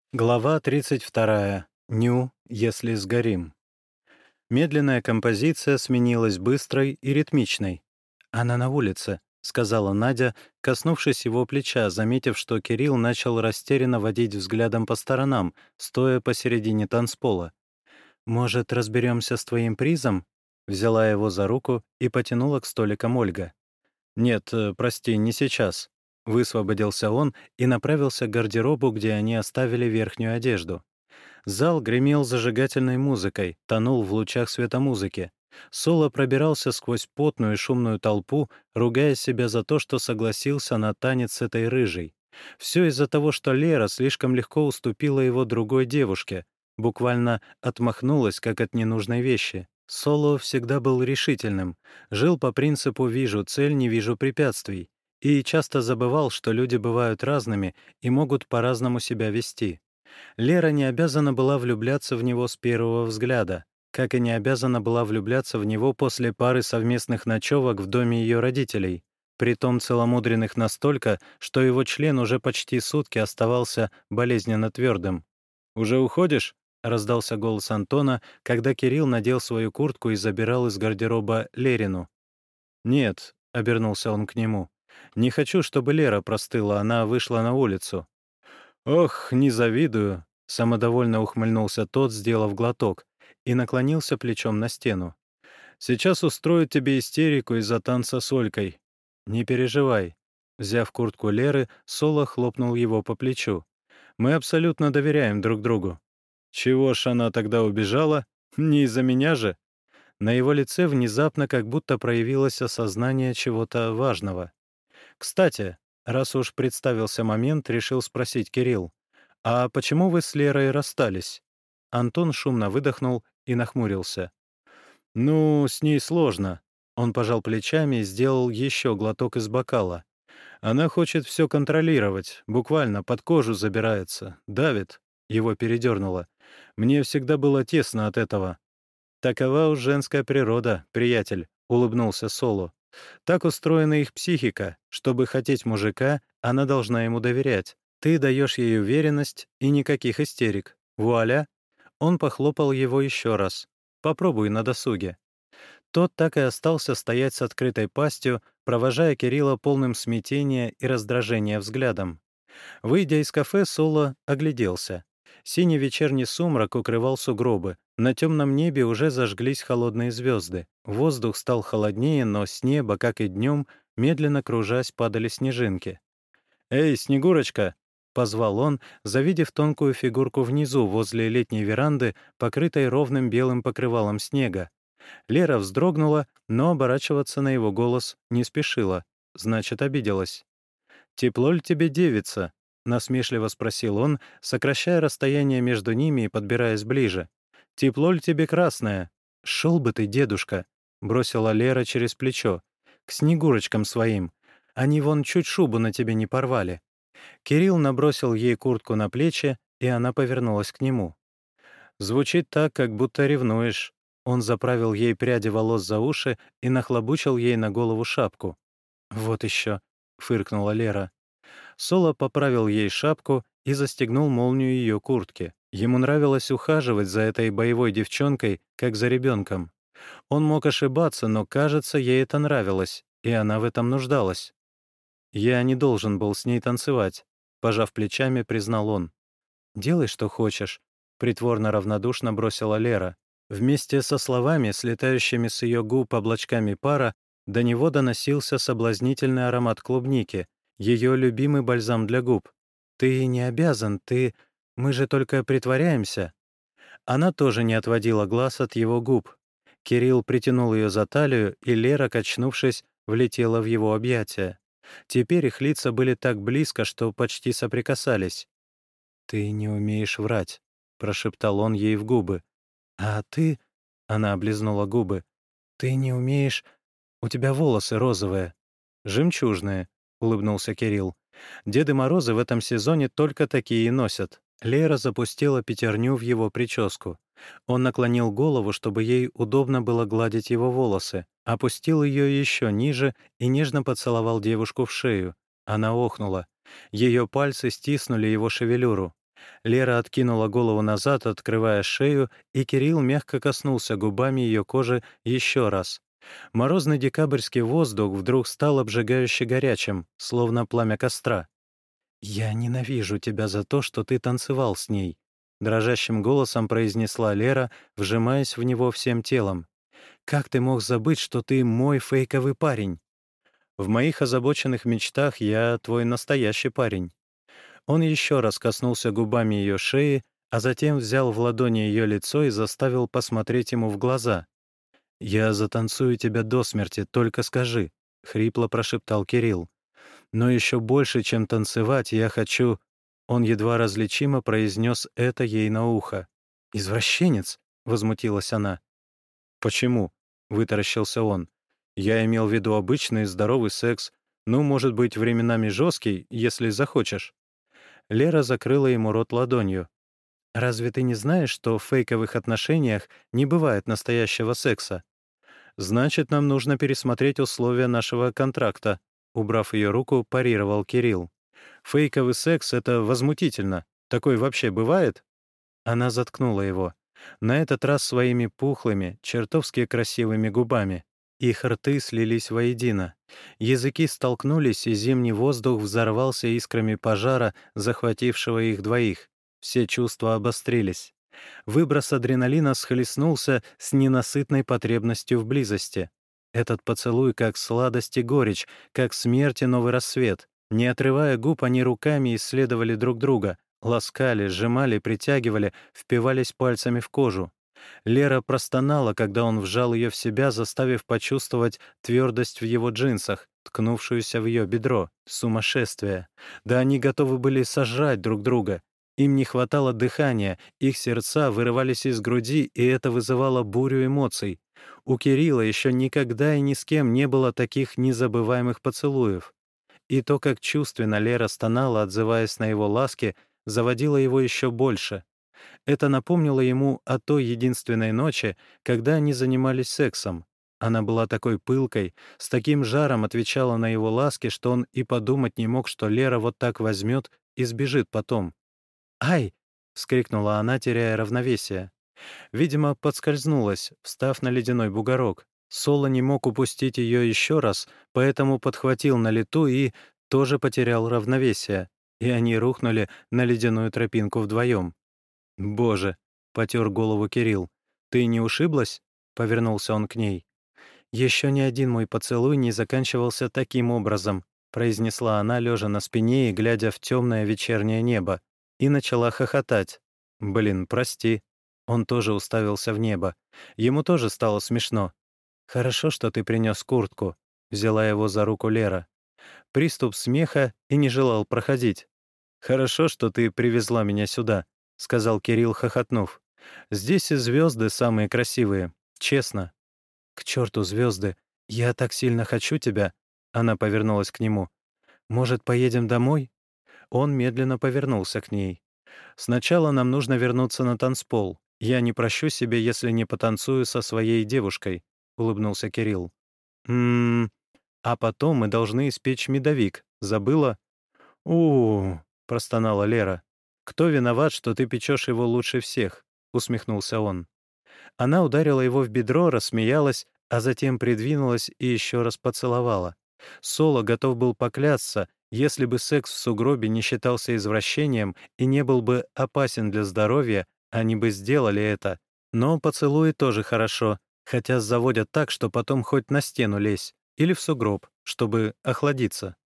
Глава 32. Ню, если сгорим. Медленная композиция сменилась быстрой и ритмичной. «Она на улице», — сказала Надя, коснувшись его плеча, заметив, что Кирилл начал растерянно водить взглядом по сторонам, стоя посередине танцпола. «Может, разберемся с твоим призом?» Взяла его за руку и потянула к столикам Ольга. «Нет, прости, не сейчас». Высвободился он и направился к гардеробу, где они оставили верхнюю одежду. Зал гремел зажигательной музыкой, тонул в лучах светомузыки. Соло пробирался сквозь потную и шумную толпу, ругая себя за то, что согласился на танец с этой рыжей. Все из-за того, что Лера слишком легко уступила его другой девушке, буквально отмахнулась, как от ненужной вещи. Соло всегда был решительным, жил по принципу «вижу цель, не вижу препятствий», и часто забывал, что люди бывают разными и могут по-разному себя вести. Лера не обязана была влюбляться в него с первого взгляда, как и не обязана была влюбляться в него после пары совместных ночевок в доме ее родителей, притом целомудренных настолько, что его член уже почти сутки оставался болезненно твердым. «Уже уходишь?» — раздался голос Антона, когда Кирилл надел свою куртку и забирал из гардероба Лерину. «Нет», — обернулся он к нему, — «не хочу, чтобы Лера простыла, она вышла на улицу». «Ох, не завидую», — самодовольно ухмыльнулся тот, сделав глоток, и наклонился плечом на стену. «Сейчас устроят тебе истерику из-за танца с Олькой. Не переживай». Взяв куртку Леры, Соло хлопнул его по плечу. «Мы абсолютно доверяем друг другу». «Чего ж она тогда убежала? Не из-за меня же?» На его лице внезапно как будто проявилось осознание чего-то важного. «Кстати, раз уж представился момент, решил спросить Кирилл, а почему вы с Лерой расстались?» Антон шумно выдохнул и нахмурился. «Ну, с ней сложно». Он пожал плечами и сделал еще глоток из бокала. «Она хочет все контролировать, буквально под кожу забирается, давит». Его передернуло. «Мне всегда было тесно от этого». «Такова уж женская природа, приятель», — улыбнулся Соло. «Так устроена их психика. Чтобы хотеть мужика, она должна ему доверять. Ты даешь ей уверенность и никаких истерик. Вуаля!» Он похлопал его еще раз. «Попробуй на досуге». Тот так и остался стоять с открытой пастью, провожая Кирилла полным смятения и раздражения взглядом. Выйдя из кафе, Соло огляделся. Синий вечерний сумрак укрывал сугробы. На темном небе уже зажглись холодные звезды. Воздух стал холоднее, но с неба, как и днем, медленно кружась, падали снежинки. «Эй, Снегурочка!» — позвал он, завидев тонкую фигурку внизу, возле летней веранды, покрытой ровным белым покрывалом снега. Лера вздрогнула, но оборачиваться на его голос не спешила. Значит, обиделась. «Тепло ли тебе, девица?» — насмешливо спросил он, сокращая расстояние между ними и подбираясь ближе. «Тепло ли тебе, красное?» «Шел бы ты, дедушка!» — бросила Лера через плечо. «К снегурочкам своим. Они вон чуть шубу на тебе не порвали». Кирилл набросил ей куртку на плечи, и она повернулась к нему. «Звучит так, как будто ревнуешь». Он заправил ей пряди волос за уши и нахлобучил ей на голову шапку. «Вот еще», — фыркнула Лера. Соло поправил ей шапку и застегнул молнию ее куртки. Ему нравилось ухаживать за этой боевой девчонкой, как за ребенком. Он мог ошибаться, но, кажется, ей это нравилось, и она в этом нуждалась. «Я не должен был с ней танцевать», — пожав плечами, признал он. «Делай, что хочешь», — притворно равнодушно бросила Лера. Вместе со словами, слетающими с ее губ облачками пара, до него доносился соблазнительный аромат клубники, ее любимый бальзам для губ. «Ты не обязан, ты... Мы же только притворяемся». Она тоже не отводила глаз от его губ. Кирилл притянул ее за талию, и Лера, качнувшись, влетела в его объятия. Теперь их лица были так близко, что почти соприкасались. «Ты не умеешь врать», — прошептал он ей в губы. «А ты...» — она облизнула губы. «Ты не умеешь... У тебя волосы розовые». «Жемчужные», — улыбнулся Кирилл. «Деды Морозы в этом сезоне только такие и носят». Лера запустила пятерню в его прическу. Он наклонил голову, чтобы ей удобно было гладить его волосы, опустил ее еще ниже и нежно поцеловал девушку в шею. Она охнула. Ее пальцы стиснули его шевелюру. Лера откинула голову назад, открывая шею, и Кирилл мягко коснулся губами ее кожи еще раз. Морозный декабрьский воздух вдруг стал обжигающе горячим, словно пламя костра. «Я ненавижу тебя за то, что ты танцевал с ней», — дрожащим голосом произнесла Лера, вжимаясь в него всем телом. «Как ты мог забыть, что ты мой фейковый парень? В моих озабоченных мечтах я твой настоящий парень». Он еще раз коснулся губами ее шеи, а затем взял в ладони ее лицо и заставил посмотреть ему в глаза. «Я затанцую тебя до смерти, только скажи», — хрипло прошептал Кирилл. «Но еще больше, чем танцевать, я хочу...» Он едва различимо произнес это ей на ухо. «Извращенец!» — возмутилась она. «Почему?» — вытаращился он. «Я имел в виду обычный здоровый секс. Ну, может быть, временами жесткий, если захочешь». Лера закрыла ему рот ладонью. «Разве ты не знаешь, что в фейковых отношениях не бывает настоящего секса? Значит, нам нужно пересмотреть условия нашего контракта», — убрав ее руку, парировал Кирилл. «Фейковый секс — это возмутительно. Такой вообще бывает?» Она заткнула его. На этот раз своими пухлыми, чертовски красивыми губами. Их рты слились воедино. Языки столкнулись, и зимний воздух взорвался искрами пожара, захватившего их двоих. Все чувства обострились. Выброс адреналина схлестнулся с ненасытной потребностью в близости. Этот поцелуй как сладость и горечь, как смерть и новый рассвет. Не отрывая губ, они руками исследовали друг друга, ласкали, сжимали, притягивали, впивались пальцами в кожу. Лера простонала, когда он вжал ее в себя, заставив почувствовать твердость в его джинсах, ткнувшуюся в ее бедро. Сумасшествие. Да они готовы были сожрать друг друга. Им не хватало дыхания, их сердца вырывались из груди, и это вызывало бурю эмоций. У Кирилла еще никогда и ни с кем не было таких незабываемых поцелуев. И то, как чувственно Лера стонала, отзываясь на его ласки, заводило его еще больше. Это напомнило ему о той единственной ночи, когда они занимались сексом. Она была такой пылкой, с таким жаром отвечала на его ласки, что он и подумать не мог, что Лера вот так возьмет и сбежит потом. «Ай!» — вскрикнула она, теряя равновесие. Видимо, подскользнулась, встав на ледяной бугорок. Соло не мог упустить ее еще раз, поэтому подхватил на лету и тоже потерял равновесие. И они рухнули на ледяную тропинку вдвоем. «Боже!» — потер голову Кирилл. «Ты не ушиблась?» — повернулся он к ней. «Еще ни один мой поцелуй не заканчивался таким образом», — произнесла она, лежа на спине и глядя в темное вечернее небо, и начала хохотать. «Блин, прости». Он тоже уставился в небо. Ему тоже стало смешно. «Хорошо, что ты принес куртку», — взяла его за руку Лера. Приступ смеха и не желал проходить. «Хорошо, что ты привезла меня сюда», — сказал Кирилл, хохотнув. «Здесь и звезды самые красивые, честно». «К черту звезды! Я так сильно хочу тебя!» Она повернулась к нему. «Может, поедем домой?» Он медленно повернулся к ней. «Сначала нам нужно вернуться на танцпол. Я не прощу себе, если не потанцую со своей девушкой», — улыбнулся Кирилл. «М-м, а потом мы должны испечь медовик. Забыла?» «У-у-у», — простонала Лера. «Кто виноват, что ты печешь его лучше всех?» — усмехнулся он. Она ударила его в бедро, рассмеялась, а затем придвинулась и еще раз поцеловала. Соло готов был поклясться, если бы секс в сугробе не считался извращением и не был бы опасен для здоровья, они бы сделали это. Но поцелуи тоже хорошо, хотя заводят так, что потом хоть на стену лезь или в сугроб, чтобы охладиться.